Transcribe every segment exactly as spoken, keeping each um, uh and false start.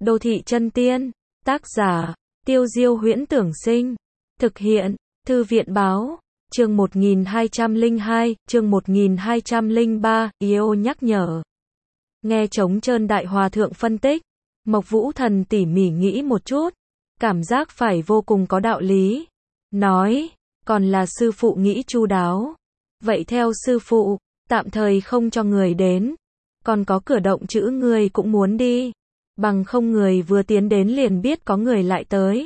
Đô thị chân tiên, tác giả, Tiêu Diêu Huyễn Tưởng Sinh, thực hiện, Thư viện Báo, chương một nghìn hai trăm lẻ hai, chương một nghìn hai trăm lẻ ba, Yêu nhắc nhở. Nghe Trống Trơn Đại Hòa Thượng phân tích, Mộc Vũ Thần tỉ mỉ nghĩ một chút, cảm giác phải vô cùng có đạo lý. Nói, còn là sư phụ nghĩ chu đáo. Vậy theo sư phụ, tạm thời không cho người đến. Còn có cửa động chữ người cũng muốn đi. Bằng không người vừa tiến đến liền biết có người lại tới.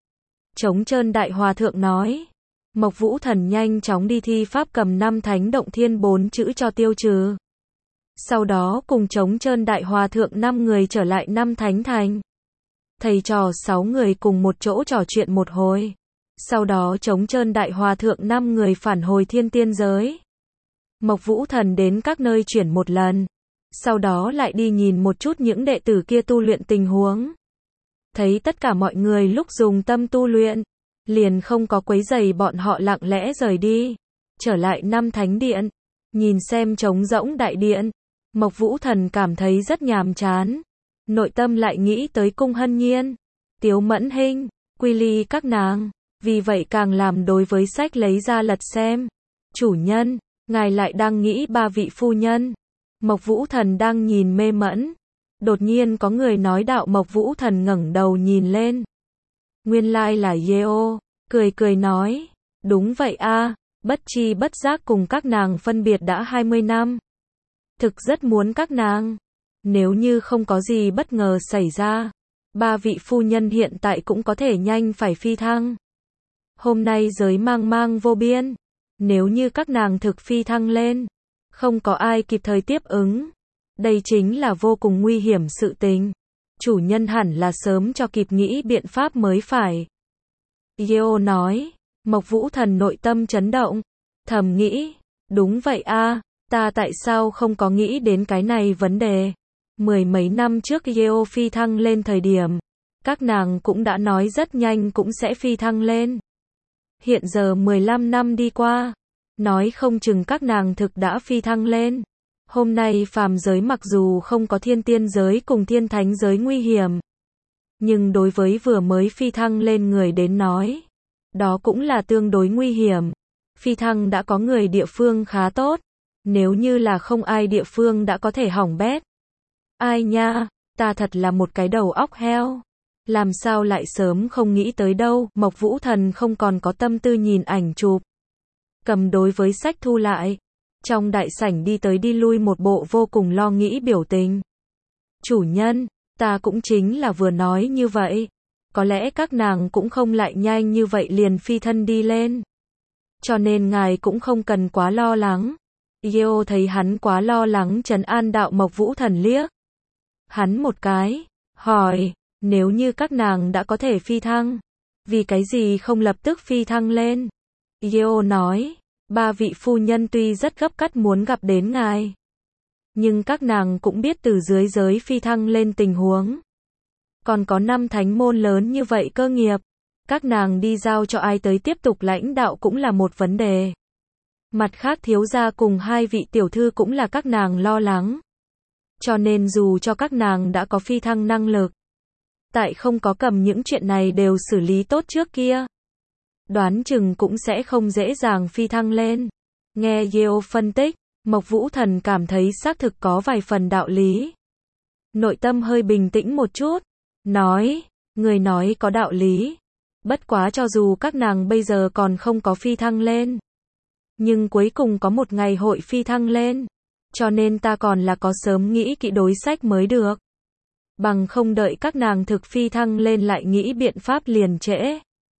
Trống Trơn Đại Hòa Thượng nói. Mộc Vũ Thần nhanh chóng đi thi pháp cầm năm thánh động thiên bốn chữ cho tiêu trừ. Sau đó cùng Trống Trơn Đại Hòa Thượng năm người trở lại năm thánh thành. Thầy trò sáu người cùng một chỗ trò chuyện một hồi. Sau đó Trống Trơn Đại Hòa Thượng năm người phản hồi thiên tiên giới. Mộc Vũ Thần đến các nơi chuyển một lần. Sau đó lại đi nhìn một chút những đệ tử kia tu luyện tình huống. Thấy tất cả mọi người lúc dùng tâm tu luyện, liền không có quấy rầy bọn họ lặng lẽ rời đi. Trở lại năm thánh điện, nhìn xem trống rỗng đại điện, Mộc Vũ Thần cảm thấy rất nhàm chán. Nội tâm lại nghĩ tới Cung Hân Nhiên, Tiếu Mẫn Hinh, Quy Ly các nàng, vì vậy càng làm đối với sách lấy ra lật xem. Chủ nhân, ngài lại đang nghĩ ba vị phu nhân. Mộc Vũ Thần đang nhìn mê mẫn. Đột nhiên có người nói đạo. Mộc Vũ Thần ngẩng đầu nhìn lên. Nguyên lai là Yeo, cười cười nói, đúng vậy a, bất chi bất giác cùng các nàng phân biệt đã hai mươi năm. Thực rất muốn các nàng. Nếu như không có gì bất ngờ xảy ra, ba vị phu nhân hiện tại cũng có thể nhanh phải phi thăng. Hôm nay giới mang mang vô biên, nếu như các nàng thực phi thăng lên, không có ai kịp thời tiếp ứng, đây chính là vô cùng nguy hiểm sự tình. Chủ nhân hẳn là sớm cho kịp nghĩ biện pháp mới phải. Yeo nói. Mộc Vũ Thần nội tâm chấn động, thầm nghĩ, đúng vậy a, ta tại sao không có nghĩ đến cái này vấn đề. Mười mấy năm trước Yeo phi thăng lên thời điểm, các nàng cũng đã nói rất nhanh cũng sẽ phi thăng lên. Hiện giờ mười lăm năm đi qua, nói không chừng các nàng thực đã phi thăng lên. Hôm nay phàm giới mặc dù không có thiên tiên giới cùng thiên thánh giới nguy hiểm, nhưng đối với vừa mới phi thăng lên người đến nói, đó cũng là tương đối nguy hiểm. Phi thăng đã có người địa phương khá tốt, nếu như là không ai địa phương đã có thể hỏng bét. Ai nha, ta thật là một cái đầu óc heo. Làm sao lại sớm không nghĩ tới đâu. Mộc Vũ Thần không còn có tâm tư nhìn ảnh chụp. Cầm đối với sách thu lại. Trong đại sảnh đi tới đi lui một bộ vô cùng lo nghĩ biểu tình. Chủ nhân, ta cũng chính là vừa nói như vậy. Có lẽ các nàng cũng không lại nhanh như vậy liền phi thân đi lên. Cho nên ngài cũng không cần quá lo lắng. Yeo thấy hắn quá lo lắng trấn an đạo. Mộc Vũ Thần liếc hắn một cái, hỏi, nếu như các nàng đã có thể phi thăng, vì cái gì không lập tức phi thăng lên? Yeo nói, ba vị phu nhân tuy rất gấp gáp muốn gặp đến ngài, nhưng các nàng cũng biết từ dưới giới phi thăng lên tình huống. Còn có năm thánh môn lớn như vậy cơ nghiệp, các nàng đi giao cho ai tới tiếp tục lãnh đạo cũng là một vấn đề. Mặt khác thiếu gia cùng hai vị tiểu thư cũng là các nàng lo lắng. Cho nên dù cho các nàng đã có phi thăng năng lực, tại không có cầm những chuyện này đều xử lý tốt trước kia, đoán chừng cũng sẽ không dễ dàng phi thăng lên. Nghe Yeo phân tích, Mộc Vũ Thần cảm thấy xác thực có vài phần đạo lý. Nội tâm hơi bình tĩnh một chút, nói, người nói có đạo lý. Bất quá cho dù các nàng bây giờ còn không có phi thăng lên, nhưng cuối cùng có một ngày hội phi thăng lên. Cho nên ta còn là có sớm nghĩ kỹ đối sách mới được. Bằng không đợi các nàng thực phi thăng lên lại nghĩ biện pháp liền trễ.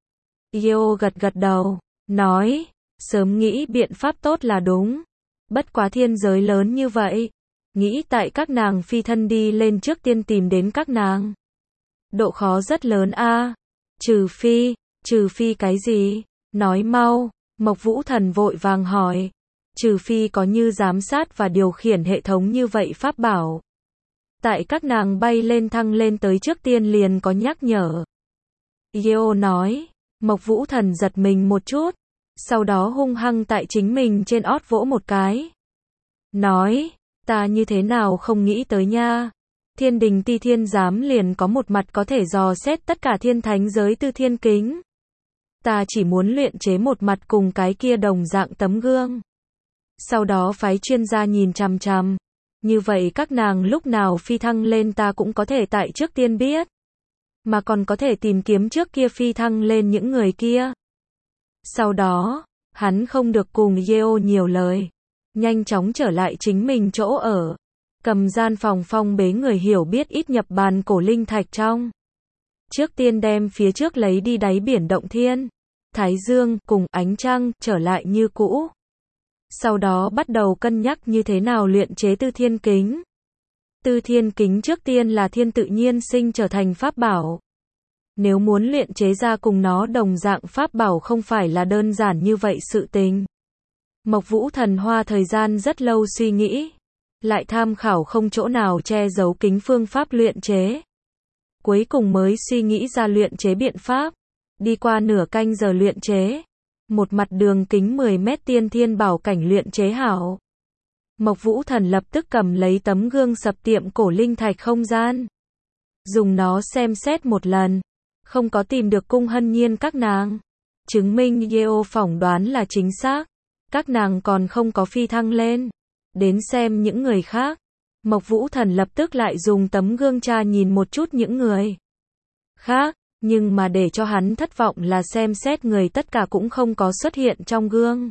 Yeo gật gật đầu, nói, sớm nghĩ biện pháp tốt là đúng. Bất quá thiên giới lớn như vậy, nghĩ tại các nàng phi thân đi lên trước tiên tìm đến các nàng. Độ khó rất lớn a. Trừ phi, trừ phi cái gì? Nói mau. Mộc Vũ Thần vội vàng hỏi. Trừ phi có như giám sát và điều khiển hệ thống như vậy pháp bảo. Tại các nàng bay lên thăng lên tới trước tiên liền có nhắc nhở. Yeo nói. Mộc Vũ Thần giật mình một chút. Sau đó hung hăng tại chính mình trên ót vỗ một cái. Nói. Ta như thế nào không nghĩ tới nha. Thiên đình Ti Thiên Giám liền có một mặt có thể dò xét tất cả thiên thánh giới tư thiên kính. Ta chỉ muốn luyện chế một mặt cùng cái kia đồng dạng tấm gương. Sau đó phái chuyên gia nhìn chằm chằm. Như vậy các nàng lúc nào phi thăng lên ta cũng có thể tại trước tiên biết. Mà còn có thể tìm kiếm trước kia phi thăng lên những người kia. Sau đó, hắn không được cùng Yeo nhiều lời. Nhanh chóng trở lại chính mình chỗ ở. Cầm gian phòng phong bế người hiểu biết ít nhập bàn cổ linh thạch trong. Trước tiên đem phía trước lấy đi đáy biển động thiên. Thái Dương cùng ánh trăng trở lại như cũ. Sau đó bắt đầu cân nhắc như thế nào luyện chế tư thiên kính. Tư thiên kính trước tiên là thiên tự nhiên sinh trở thành pháp bảo. Nếu muốn luyện chế ra cùng nó đồng dạng pháp bảo không phải là đơn giản như vậy sự tình. Mộc Vũ Thần hoa thời gian rất lâu suy nghĩ. Lại tham khảo không chỗ nào che giấu kính phương pháp luyện chế. Cuối cùng mới suy nghĩ ra luyện chế biện pháp. Đi qua nửa canh giờ luyện chế. Một mặt đường kính mười mét tiên thiên bảo cảnh luyện chế hảo. Mộc Vũ Thần lập tức cầm lấy tấm gương sập tiệm cổ linh thạch không gian. Dùng nó xem xét một lần. Không có tìm được cung hân nhiên các nàng. Chứng minh Yeo phỏng đoán là chính xác. Các nàng còn không có phi thăng lên. Đến xem những người khác. Mộc Vũ Thần lập tức lại dùng tấm gương tra nhìn một chút những người khác. Nhưng mà để cho hắn thất vọng là xem xét người tất cả cũng không có xuất hiện trong gương.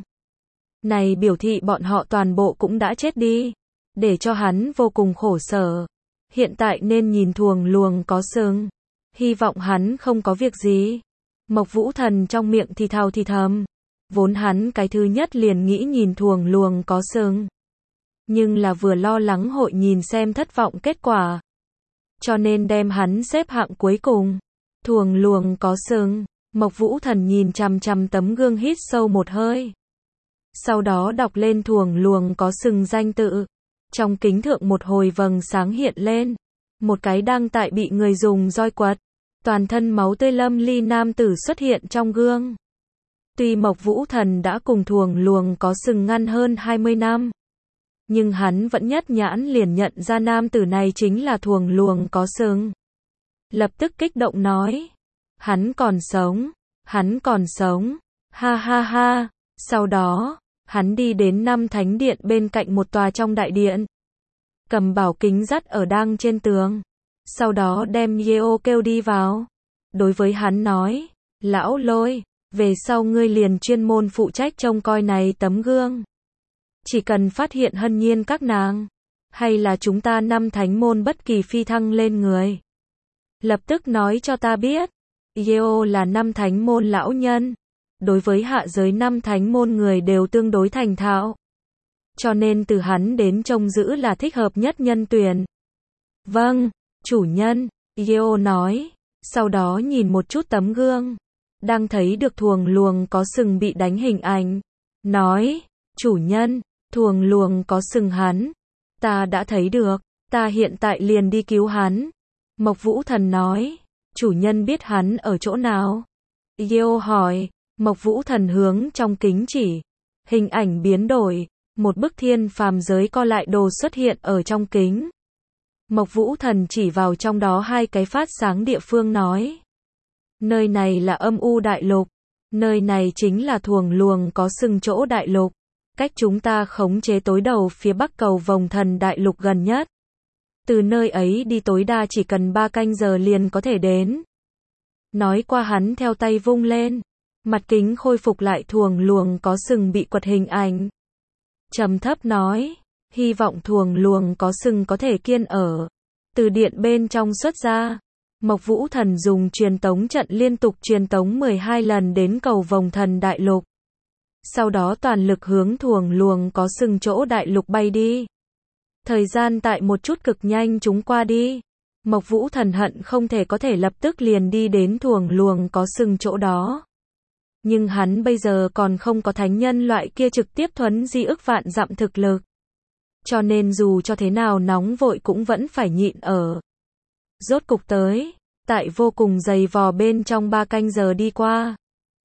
Này biểu thị bọn họ toàn bộ cũng đã chết đi. Để cho hắn vô cùng khổ sở. Hiện tại nên nhìn thuồng luồng có sừng. Hy vọng hắn không có việc gì. Mộc Vũ Thần trong miệng thì thào thì thầm. Vốn hắn cái thứ nhất liền nghĩ nhìn thuồng luồng có sừng. Nhưng là vừa lo lắng hội nhìn xem thất vọng kết quả. Cho nên đem hắn xếp hạng cuối cùng. Thuồng luồng có sừng. Mộc Vũ Thần nhìn chằm chằm tấm gương hít sâu một hơi. Sau đó đọc lên thuồng luồng có sừng danh tự. Trong kính thượng một hồi vầng sáng hiện lên. Một cái đang tại bị người dùng roi quật. Toàn thân máu tươi lâm ly nam tử xuất hiện trong gương. Tuy Mộc Vũ Thần đã cùng thuồng luồng có sừng ngăn hơn hai mươi năm. Nhưng hắn vẫn nhất nhãn liền nhận ra nam tử này chính là thuồng luồng có sừng. Lập tức kích động nói. Hắn còn sống. Hắn còn sống. Ha ha ha. Sau đó, hắn đi đến năm thánh điện bên cạnh một tòa trong đại điện. Cầm bảo kính dắt ở đang trên tường. Sau đó đem Yeo kêu đi vào. Đối với hắn nói. Lão Lôi, về sau ngươi liền chuyên môn phụ trách trông coi này tấm gương. Chỉ cần phát hiện hân nhiên các nàng. Hay là chúng ta năm thánh môn bất kỳ phi thăng lên người. Lập tức nói cho ta biết. Yeo là năm thánh môn lão nhân. Đối với hạ giới năm thánh môn người đều tương đối thành thạo. Cho nên từ hắn đến trông giữ là thích hợp nhất nhân tuyển. Vâng, chủ nhân, Yeo nói. Sau đó nhìn một chút tấm gương. Đang thấy được thuồng luồng có sừng bị đánh hình ảnh. Nói, chủ nhân, thuồng luồng có sừng hắn. Ta đã thấy được, ta hiện tại liền đi cứu hắn. Mộc Vũ Thần nói, chủ nhân biết hắn ở chỗ nào? Yeo hỏi, Mộc Vũ Thần hướng trong kính chỉ. Hình ảnh biến đổi, một bức thiên phàm giới co lại đồ xuất hiện ở trong kính. Mộc Vũ Thần chỉ vào trong đó hai cái phát sáng địa phương nói. Nơi này là âm u đại lục. Nơi này chính là thuồng luồng có sừng chỗ đại lục. Cách chúng ta khống chế tối đầu phía bắc cầu vồng thần đại lục gần nhất. Từ nơi ấy đi tối đa chỉ cần ba canh giờ liền có thể đến. Nói qua hắn theo tay vung lên. Mặt kính khôi phục lại thuồng luồng có sừng bị quật hình ảnh. Trầm thấp nói. Hy vọng thuồng luồng có sừng có thể kiên ở. Từ điện bên trong xuất ra. Mộc Vũ Thần dùng truyền tống trận liên tục truyền tống mười hai lần đến cầu vồng thần đại lục. Sau đó toàn lực hướng thuồng luồng có sừng chỗ đại lục bay đi. Thời gian tại một chút cực nhanh chúng qua đi. Mộc Vũ Thần hận không thể có thể lập tức liền đi đến thuồng luồng có sừng chỗ đó. Nhưng hắn bây giờ còn không có thánh nhân loại kia trực tiếp thuấn di ức vạn dặm thực lực. Cho nên dù cho thế nào nóng vội cũng vẫn phải nhịn ở. Rốt cục tới, tại vô cùng dày vò bên trong ba canh giờ đi qua.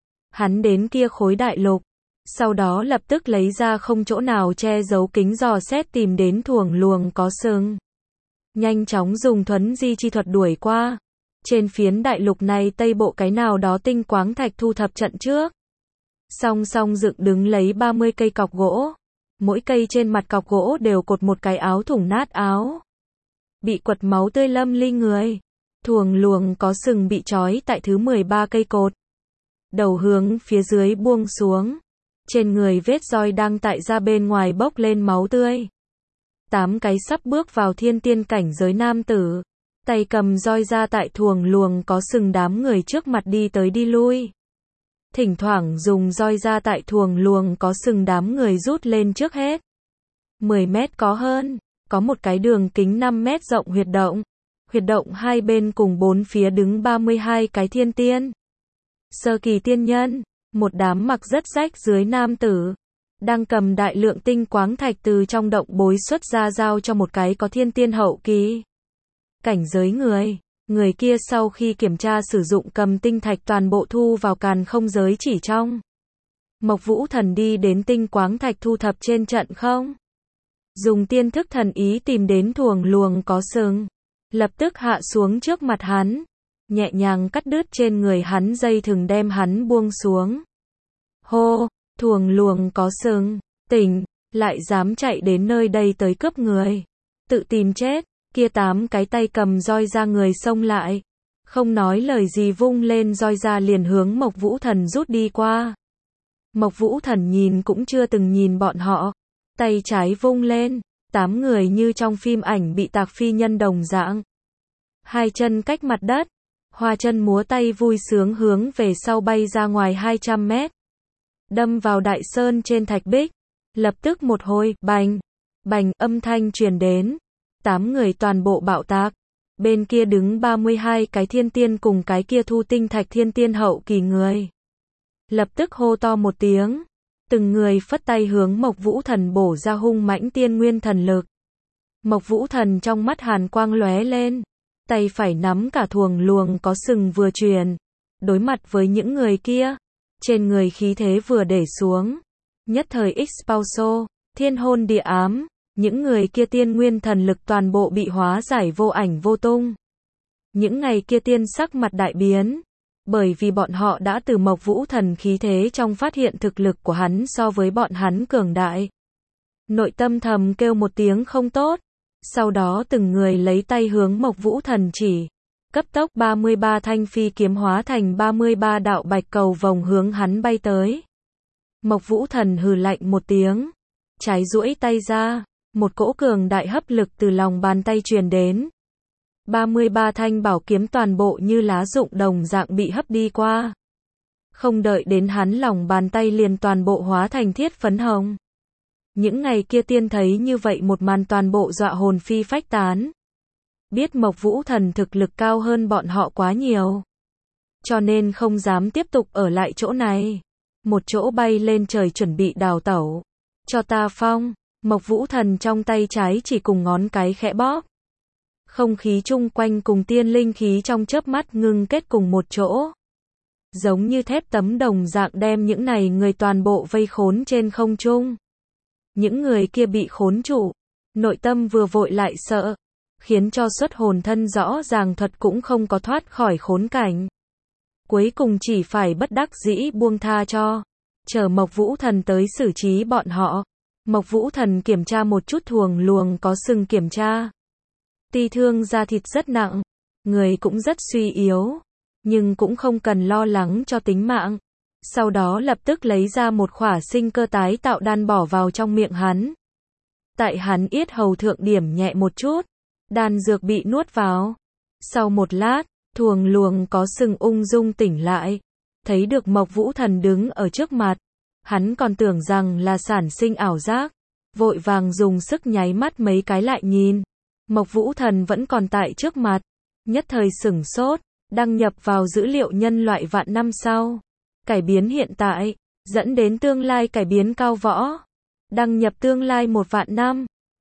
Hắn đến kia khối đại lục, sau đó lập tức lấy ra không chỗ nào che giấu kính dò xét tìm đến thuồng luồng có sừng. nhanh chóng dùng thuấn di chi thuật đuổi qua. Trên phiến đại lục này Tây Bộ cái nào đó tinh quáng thạch thu thập trận trước. Song song dựng đứng lấy ba mươi cây cọc gỗ. Mỗi cây trên mặt cọc gỗ đều cột một cái áo thủng nát áo. Bị quật máu tươi lâm ly người. Thuồng luồng có sừng bị trói tại thứ mười ba cây cột. Đầu hướng phía dưới buông xuống. Trên người vết roi đang tại ra bên ngoài bốc lên máu tươi. Tám cái sắp bước vào thiên tiên cảnh giới nam tử. Tay cầm roi ra tại thuồng luồng có sừng đám người trước mặt đi tới đi lui. Thỉnh thoảng dùng roi ra tại thuồng luồng có sừng đám người rút lên trước hết. mười mét có hơn. Có một cái đường kính năm mét rộng huyệt động. Huyệt động hai bên cùng bốn phía đứng ba mươi hai cái thiên tiên. Sơ kỳ tiên nhân. Một đám mặc rất rách dưới nam tử. Đang cầm đại lượng tinh quáng thạch từ trong động bối xuất ra giao cho một cái có thiên tiên hậu kỳ. Cảnh giới người. Người kia sau khi kiểm tra sử dụng cầm tinh thạch toàn bộ thu vào càn không giới chỉ trong. Mộc Vũ Thần đi đến tinh quáng thạch thu thập trên trận không. Dùng tiên thức thần ý tìm đến thuồng luồng có sừng. Lập tức hạ xuống trước mặt hắn. Nhẹ nhàng cắt đứt trên người hắn dây thừng đem hắn buông xuống. Hô, thuồng luồng có sừng, tỉnh, lại dám chạy đến nơi đây tới cướp người. Tự tìm chết, kia tám cái tay cầm roi ra người xông lại. Không nói lời gì vung lên roi ra liền hướng Mộc Vũ Thần rút đi qua. Mộc Vũ Thần nhìn cũng chưa từng nhìn bọn họ. Tay trái vung lên, tám người như trong phim ảnh bị tạc phi nhân đồng dạng. Hai chân cách mặt đất, hoa chân múa tay vui sướng hướng về sau bay ra ngoài hai trăm mét. Đâm vào đại sơn trên thạch bích. Lập tức một hồi, bành, bành âm thanh truyền đến. Tám người toàn bộ bạo tạc. Bên kia đứng ba mươi hai cái thiên tiên cùng cái kia thu tinh thạch thiên tiên hậu kỳ người. Lập tức hô to một tiếng. Từng người phất tay hướng Mộc Vũ Thần bổ ra hung mãnh tiên nguyên thần lực. Mộc Vũ Thần trong mắt hàn quang lóe lên. Tay phải nắm cả thuồng luồng có sừng vừa truyền. Đối mặt với những người kia. Trên người khí thế vừa để xuống. Nhất thời expulso, thiên hôn địa ám. Những người kia tiên nguyên thần lực toàn bộ bị hóa giải vô ảnh vô tung. Những ngày kia tiên sắc mặt đại biến. Bởi vì bọn họ đã từ Mộc Vũ Thần khí thế trong phát hiện thực lực của hắn so với bọn hắn cường đại. Nội tâm thầm kêu một tiếng không tốt. Sau đó từng người lấy tay hướng Mộc Vũ Thần chỉ. Cấp tốc ba mươi ba thanh phi kiếm hóa thành ba mươi ba đạo bạch cầu vòng hướng hắn bay tới. Mộc Vũ Thần hừ lạnh một tiếng. Trái duỗi tay ra. Một cỗ cường đại hấp lực từ lòng bàn tay truyền đến. ba mươi ba thanh bảo kiếm toàn bộ như lá rụng đồng dạng bị hấp đi qua. Không đợi đến hắn lòng bàn tay liền toàn bộ hóa thành thiết phấn hồng. Những ngày kia tiên thấy như vậy một màn toàn bộ dọa hồn phi phách tán. Biết Mộc Vũ Thần thực lực cao hơn bọn họ quá nhiều. Cho nên không dám tiếp tục ở lại chỗ này. Một chỗ bay lên trời chuẩn bị đào tẩu. Cho ta phong. Mộc Vũ Thần trong tay trái chỉ cùng ngón cái khẽ bóp. Không khí chung quanh cùng tiên linh khí trong chớp mắt ngưng kết cùng một chỗ. Giống như thép tấm đồng dạng đem những này người toàn bộ vây khốn trên không trung. Những người kia bị khốn trụ. Nội tâm vừa vội lại sợ. Khiến cho xuất hồn thân rõ ràng thuật cũng không có thoát khỏi khốn cảnh. Cuối cùng chỉ phải bất đắc dĩ buông tha cho. Chờ Mộc Vũ Thần tới xử trí bọn họ. Mộc Vũ Thần kiểm tra một chút thuồng luồng có sừng kiểm tra. Ti thương da thịt rất nặng. Người cũng rất suy yếu. Nhưng cũng không cần lo lắng cho tính mạng. Sau đó lập tức lấy ra một khỏa sinh cơ tái tạo đan bỏ vào trong miệng hắn. Tại hắn yết hầu thượng điểm nhẹ một chút. Đan dược bị nuốt vào. Sau một lát, thuồng luồng có sừng ung dung tỉnh lại. Thấy được Mộc Vũ Thần đứng ở trước mặt. Hắn còn tưởng rằng là sản sinh ảo giác. Vội vàng dùng sức nháy mắt mấy cái lại nhìn. Mộc Vũ Thần vẫn còn tại trước mặt. Nhất thời sửng sốt. Đăng nhập vào dữ liệu nhân loại vạn năm sau. Cải biến hiện tại. Dẫn đến tương lai cải biến cao võ. Đăng nhập tương lai một vạn năm.